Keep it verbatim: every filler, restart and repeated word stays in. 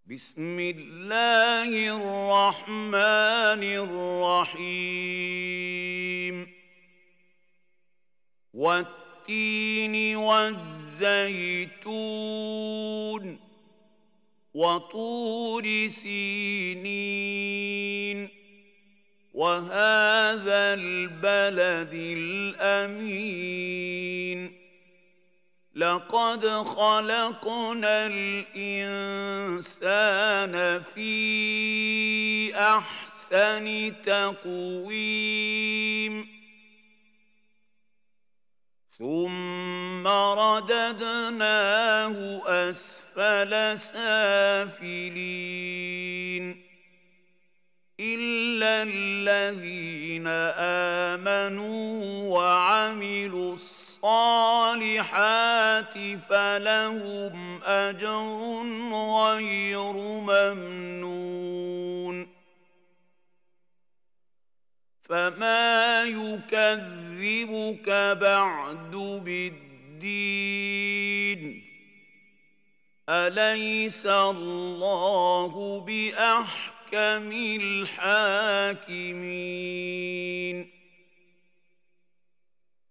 بسم الله الرحمن الرحيم والتين والزيتون وطور سينين وهذا البلد الأمين لقد خلقنا الإنسان في أحسن تقويم ثم رددناه أسفل سافلين إلا الذين آمنوا وعملوا الصالحات فلهم أجر غير ممنون فما يكذبك بعد بالدين أليس الله بأحكم الحاكمين